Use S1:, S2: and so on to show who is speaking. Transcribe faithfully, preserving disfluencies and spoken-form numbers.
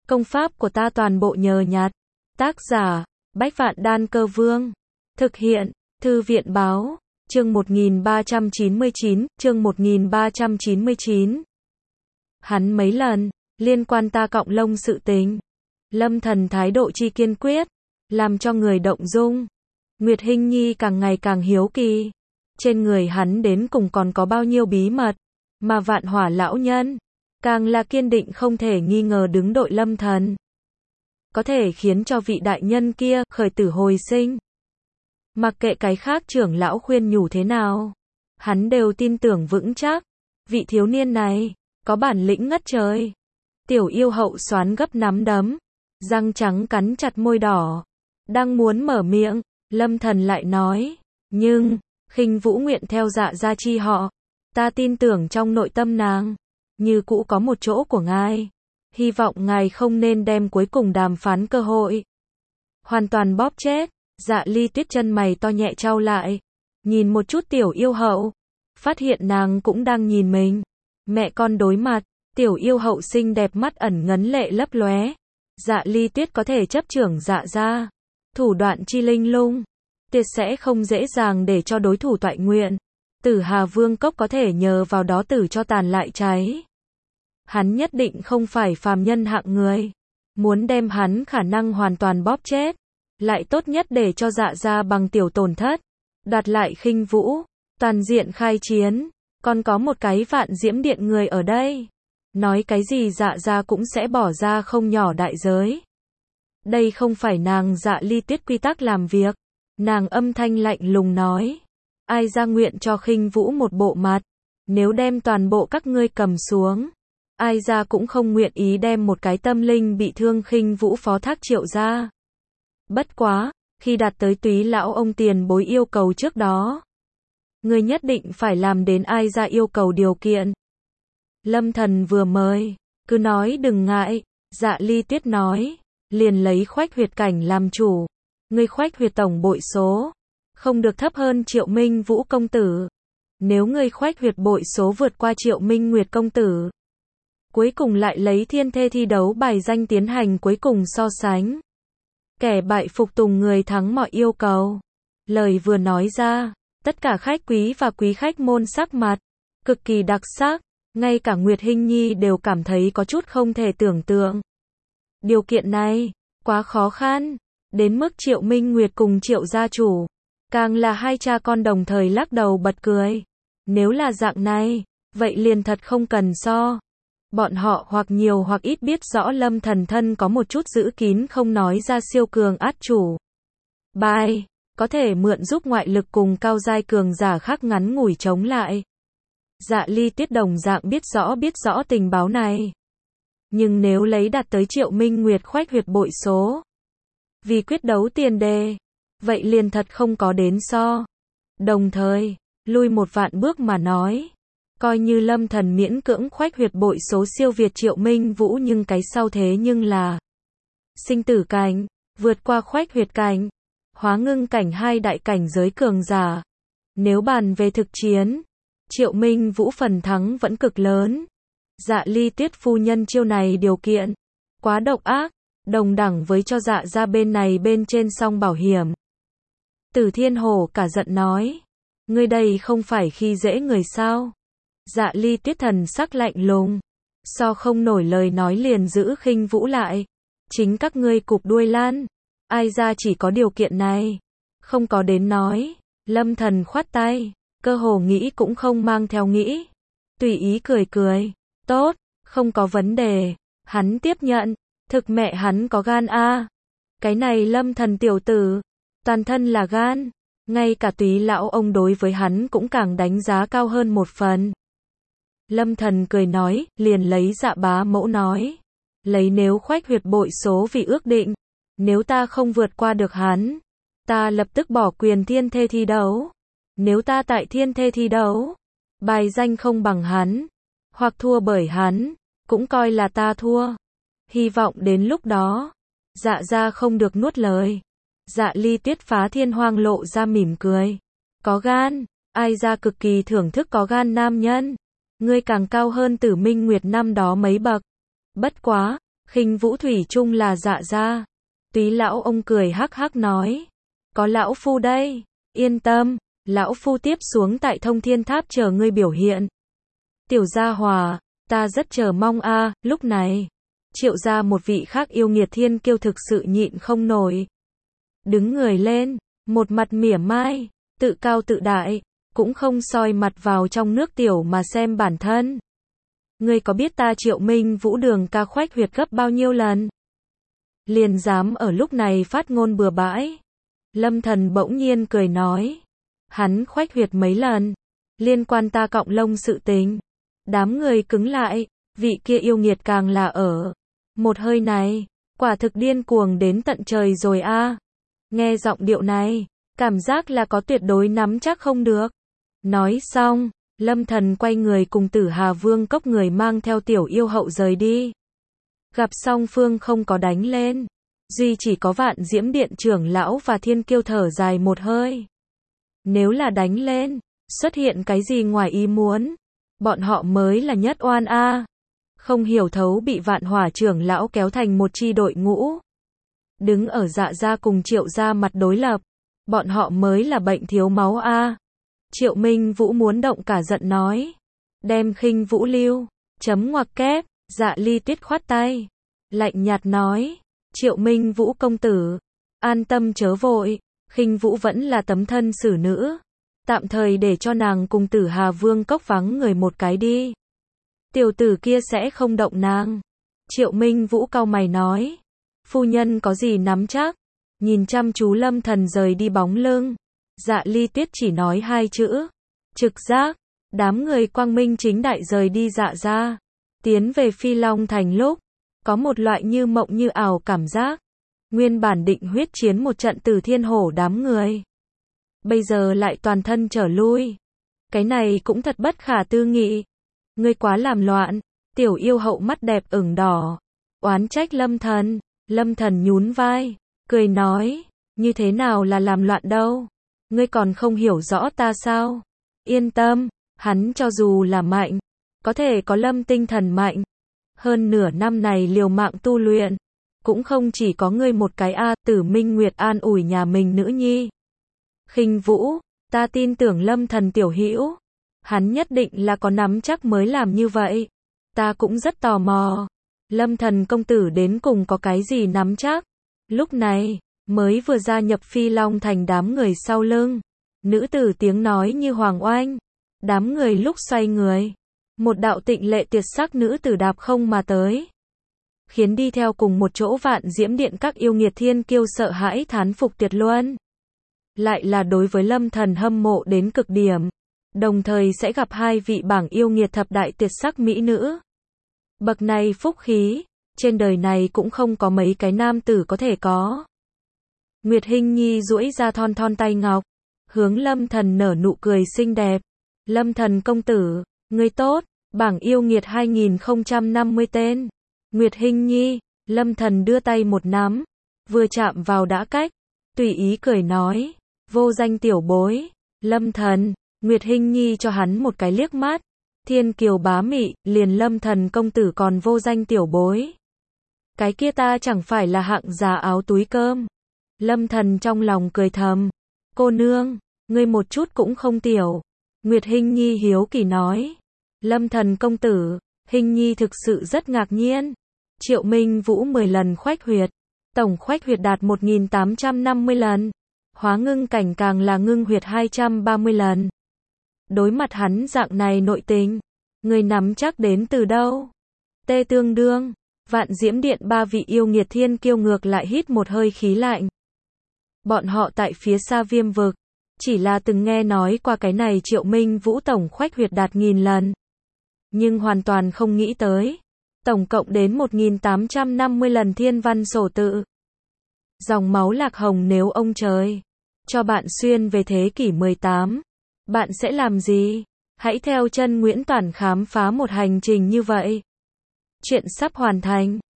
S1: Công pháp của ta toàn bộ nhờ nhặt. Tác giả, Bách Vạn Đan Cơ Vương. Thực hiện, Thư viện Báo. Chương một nghìn ba trăm chín mươi chín, chương một nghìn ba trăm chín mươi chín. Hắn mấy lần, liên quan ta cọng lông sự tình. Lâm Thần thái độ chi kiên quyết, làm cho người động dung. Nguyệt Hinh Nhi càng ngày càng hiếu kỳ. Trên người hắn đến cùng còn có bao nhiêu bí mật, mà Vạn Hỏa lão nhân, càng là kiên định không thể nghi ngờ đứng đội Lâm Thần. Có thể khiến cho vị đại nhân kia khởi tử hồi sinh. Mặc kệ cái khác trưởng lão khuyên nhủ thế nào, hắn đều tin tưởng vững chắc, vị thiếu niên này, có bản lĩnh ngất trời. Tiểu yêu hậu xoán gấp nắm đấm, răng trắng cắn chặt môi đỏ, đang muốn mở miệng, Lâm Thần lại nói, nhưng, Khinh Vũ nguyện theo Dạ gia chi họ, ta tin tưởng trong nội tâm nàng, như cũ có một chỗ của ngài, hy vọng ngài không nên đem cuối cùng đàm phán cơ hội hoàn toàn bóp chết. Dạ Ly Tuyết chân mày to nhẹ trao lại, nhìn một chút tiểu yêu hậu, phát hiện nàng cũng đang nhìn mình. Mẹ con đối mặt, tiểu yêu hậu xinh đẹp mắt ẩn ngấn lệ lấp lóe. Dạ Ly Tuyết có thể chấp trưởng Dạ gia, thủ đoạn chi linh lung, tuyệt sẽ không dễ dàng để cho đối thủ toại nguyện. Tử Hà Vương cốc có thể nhờ vào đó tử cho tàn lại cháy. Hắn nhất định không phải phàm nhân hạng người, muốn đem hắn khả năng hoàn toàn bóp chết, lại tốt nhất để cho Dạ gia bằng tiểu tổn thất, đoạt lại Khinh Vũ, toàn diện khai chiến. Còn có một cái Vạn Diễm Điện người ở đây, nói cái gì Dạ gia cũng sẽ bỏ ra không nhỏ đại giới. Đây không phải nàng Dạ Ly Tuyết quy tắc làm việc. Nàng âm thanh lạnh lùng nói, ai ra nguyện cho Khinh Vũ một bộ mặt, nếu đem toàn bộ các ngươi cầm xuống, ai ra cũng không nguyện ý đem một cái tâm linh bị thương Khinh Vũ phó thác Triệu gia. Bất quá, khi đạt tới Túy lão ông tiền bối yêu cầu trước đó, ngươi nhất định phải làm đến ai ra yêu cầu điều kiện. Lâm Thần vừa mời, cứ nói đừng ngại. Dạ Ly Tuyết nói, liền lấy khoách huyệt cảnh làm chủ. Ngươi khoách huyệt tổng bội số, không được thấp hơn Triệu Minh Vũ công tử. Nếu ngươi khoách huyệt bội số vượt qua Triệu Minh Nguyệt công tử, cuối cùng lại lấy thiên thê thi đấu bài danh tiến hành cuối cùng so sánh. Kẻ bại phục tùng người thắng mọi yêu cầu. Lời vừa nói ra, tất cả khách quý và quý khách môn sắc mặt cực kỳ đặc sắc, ngay cả Nguyệt Hinh Nhi đều cảm thấy có chút không thể tưởng tượng. Điều kiện này quá khó khăn, đến mức Triệu Minh Nguyệt cùng Triệu gia chủ, càng là hai cha con đồng thời lắc đầu bật cười. Nếu là dạng này, vậy liền thật không cần so. Bọn họ hoặc nhiều hoặc ít biết rõ Lâm Thần thân có một chút giữ kín không nói ra siêu cường át chủ bài, có thể mượn giúp ngoại lực cùng cao giai cường giả khác ngắn ngủi chống lại. Dạ Ly Tuyết đồng dạng biết rõ biết rõ tình báo này. Nhưng nếu lấy đạt tới Triệu Minh Nguyệt khoách huyệt bội số, vì quyết đấu tiền đề, vậy liền thật không có đến so. Đồng thời, lui một vạn bước mà nói, coi như Lâm Thần miễn cưỡng khoách huyệt bội số siêu việt Triệu Minh Vũ, nhưng cái sau thế nhưng là sinh tử cảnh, vượt qua khoách huyệt cảnh, hóa ngưng cảnh hai đại cảnh giới cường giả. Nếu bàn về thực chiến, Triệu Minh Vũ phần thắng vẫn cực lớn. Dạ Ly Tuyết phu nhân chiêu này điều kiện quá độc ác, đồng đẳng với cho Dạ gia bên này bên trên song bảo hiểm. Tử Thiên Hổ cả giận nói, ngươi đây không phải khi dễ người sao? Dạ Ly Tuyết thần sắc lạnh lùng, so không nổi lời nói liền giữ Khinh Vũ lại. Chính các ngươi cụp đuôi lan, ai ra chỉ có điều kiện này, không có đến nói. Lâm Thần khoát tay, cơ hồ nghĩ cũng không mang theo nghĩ, tùy ý cười cười, tốt, không có vấn đề. Hắn tiếp nhận, thực mẹ hắn có gan a. Cái này Lâm Thần tiểu tử, toàn thân là gan, ngay cả Túy lão ông đối với hắn cũng càng đánh giá cao hơn một phần. Lâm Thần cười nói, liền lấy Dạ bá mẫu nói, lấy nếu khoách huyệt bội số vì ước định, nếu ta không vượt qua được hắn, ta lập tức bỏ quyền thiên thê thi đấu. Nếu ta tại thiên thê thi đấu, bài danh không bằng hắn, hoặc thua bởi hắn, cũng coi là ta thua. Hy vọng đến lúc đó, Dạ gia không được nuốt lời. Dạ Ly Tuyết phá thiên hoang lộ ra mỉm cười. Có gan, ai ra cực kỳ thưởng thức có gan nam nhân. Ngươi càng cao hơn Tử Minh Nguyệt năm đó mấy bậc. Bất quá, Khinh Vũ thủy chung là Dạ gia. Túy lão ông cười hắc hắc nói. Có lão phu đây. Yên tâm. Lão phu tiếp xuống tại Thông Thiên Tháp chờ ngươi biểu hiện. Tiểu gia hòa. Ta rất chờ mong a. Lúc này. Triệu gia một vị khác yêu nghiệt thiên kiêu thực sự nhịn không nổi. Đứng người lên. Một mặt mỉa mai. Tự cao tự đại. Cũng không soi mặt vào trong nước tiểu mà xem bản thân. Ngươi có biết ta Triệu Minh Vũ đường ca khoách huyệt gấp bao nhiêu lần? Liền dám ở lúc này phát ngôn bừa bãi. Lâm Thần bỗng nhiên cười nói. Hắn khoách huyệt mấy lần. Liên quan ta cọng lông sự tình. Đám người cứng lại. Vị kia yêu nghiệt càng là ở. Một hơi này. Quả thực điên cuồng đến tận trời rồi a. Nghe giọng điệu này. Cảm giác là có tuyệt đối nắm chắc không được. Nói xong. Lâm Thần quay người cùng Tử Hà Vương Cốc người mang theo tiểu yêu hậu rời đi. Gặp song phương không có đánh lên. Duy chỉ có Vạn Diễm Điện trưởng lão và Thiên Kiêu thở dài một hơi. Nếu là đánh lên, xuất hiện cái gì ngoài ý muốn, bọn họ mới là nhất oan a. Không hiểu thấu bị Vạn Hỏa trưởng lão kéo thành một chi đội ngũ. Đứng ở Dạ gia cùng Triệu gia mặt đối lập, bọn họ mới là bệnh thiếu máu a. Triệu Minh Vũ muốn động cả giận nói. Đem Khinh Vũ lưu. Chấm ngoặc kép. Dạ Ly Tuyết khoát tay. Lạnh nhạt nói. Triệu Minh Vũ công tử. An tâm chớ vội. Khinh Vũ vẫn là tấm thân xử nữ. Tạm thời để cho nàng cùng Tử Hà Vương Cốc vắng người một cái đi. Tiểu tử kia sẽ không động nàng. Triệu Minh Vũ cau mày nói. Phu nhân có gì nắm chắc. Nhìn chăm chú Lâm Thần rời đi bóng lưng. Dạ Ly Tuyết chỉ nói hai chữ. Trực giác. Đám người quang minh chính đại rời đi Dạ gia. Tiến về Phi Long Thành lúc. Có một loại như mộng như ảo cảm giác. Nguyên bản định huyết chiến một trận từ thiên hổ đám người. Bây giờ lại toàn thân trở lui. Cái này cũng thật bất khả tư nghị. Ngươi quá làm loạn. Tiểu yêu hậu mắt đẹp ửng đỏ. Oán trách Lâm Thần. Lâm Thần nhún vai. Cười nói. Như thế nào là làm loạn đâu. Ngươi còn không hiểu rõ ta sao? Yên tâm, hắn cho dù là mạnh, có thể có Lâm tinh thần mạnh. Hơn nửa năm này liều mạng tu luyện, cũng không chỉ có ngươi một cái a. Tử Minh Nguyệt an ủi nhà mình nữ nhi. Khinh Vũ, ta tin tưởng Lâm Thần tiểu hữu, hắn nhất định là có nắm chắc mới làm như vậy. Ta cũng rất tò mò, Lâm Thần công tử đến cùng có cái gì nắm chắc. Lúc này, mới vừa gia nhập Phi Long Thành đám người sau lưng. Nữ tử tiếng nói như hoàng oanh. Đám người lúc xoay người. Một đạo tịnh lệ tuyệt sắc nữ tử đạp không mà tới. Khiến đi theo cùng một chỗ Vạn Diễm Điện các yêu nghiệt thiên kiêu sợ hãi thán phục tuyệt luân. Lại là đối với Lâm Thần hâm mộ đến cực điểm. Đồng thời sẽ gặp hai vị bảng yêu nghiệt thập đại tuyệt sắc mỹ nữ. Bậc này phúc khí. Trên đời này cũng không có mấy cái nam tử có thể có. Nguyệt Hinh Nhi duỗi ra thon thon tay ngọc, hướng Lâm Thần nở nụ cười xinh đẹp. Lâm Thần công tử, ngươi tốt, bảng yêu nghiệt hai nghìn không trăm năm mươi tên. Nguyệt Hinh Nhi, Lâm Thần đưa tay một nắm, vừa chạm vào đã cách, tùy ý cười nói, vô danh tiểu bối. Lâm Thần, Nguyệt Hinh Nhi cho hắn một cái liếc mắt. Thiên kiều bá mị, liền Lâm Thần công tử còn vô danh tiểu bối. Cái kia ta chẳng phải là hạng giá áo túi cơm. Lâm Thần trong lòng cười thầm. Cô nương, ngươi một chút cũng không tiểu. Nguyệt Hinh Nhi hiếu kỳ nói. Lâm Thần công tử, Hinh Nhi thực sự rất ngạc nhiên. Triệu Minh Vũ mười lần khoách huyệt. Tổng khoách huyệt đạt một nghìn tám trăm năm mươi lần. Hóa ngưng cảnh càng là ngưng huyệt hai trăm ba mươi lần. Đối mặt hắn dạng này nội tình. Người nắm chắc đến từ đâu? Tê tương đương. Vạn Diễm Điện ba vị yêu nghiệt thiên kiêu ngược lại hít một hơi khí lạnh. Bọn họ tại phía xa Viêm vực, chỉ là từng nghe nói qua cái này Triệu Minh Vũ tổng khoách huyệt đạt nghìn lần. Nhưng hoàn toàn không nghĩ tới. Tổng cộng đến một nghìn tám trăm năm mươi lần thiên văn sổ tự. Dòng máu lạc hồng nếu ông trời cho bạn xuyên về thế kỷ mười tám, bạn sẽ làm gì? Hãy theo chân Nguyễn Toản khám phá một hành trình như vậy. Chuyện sắp hoàn thành.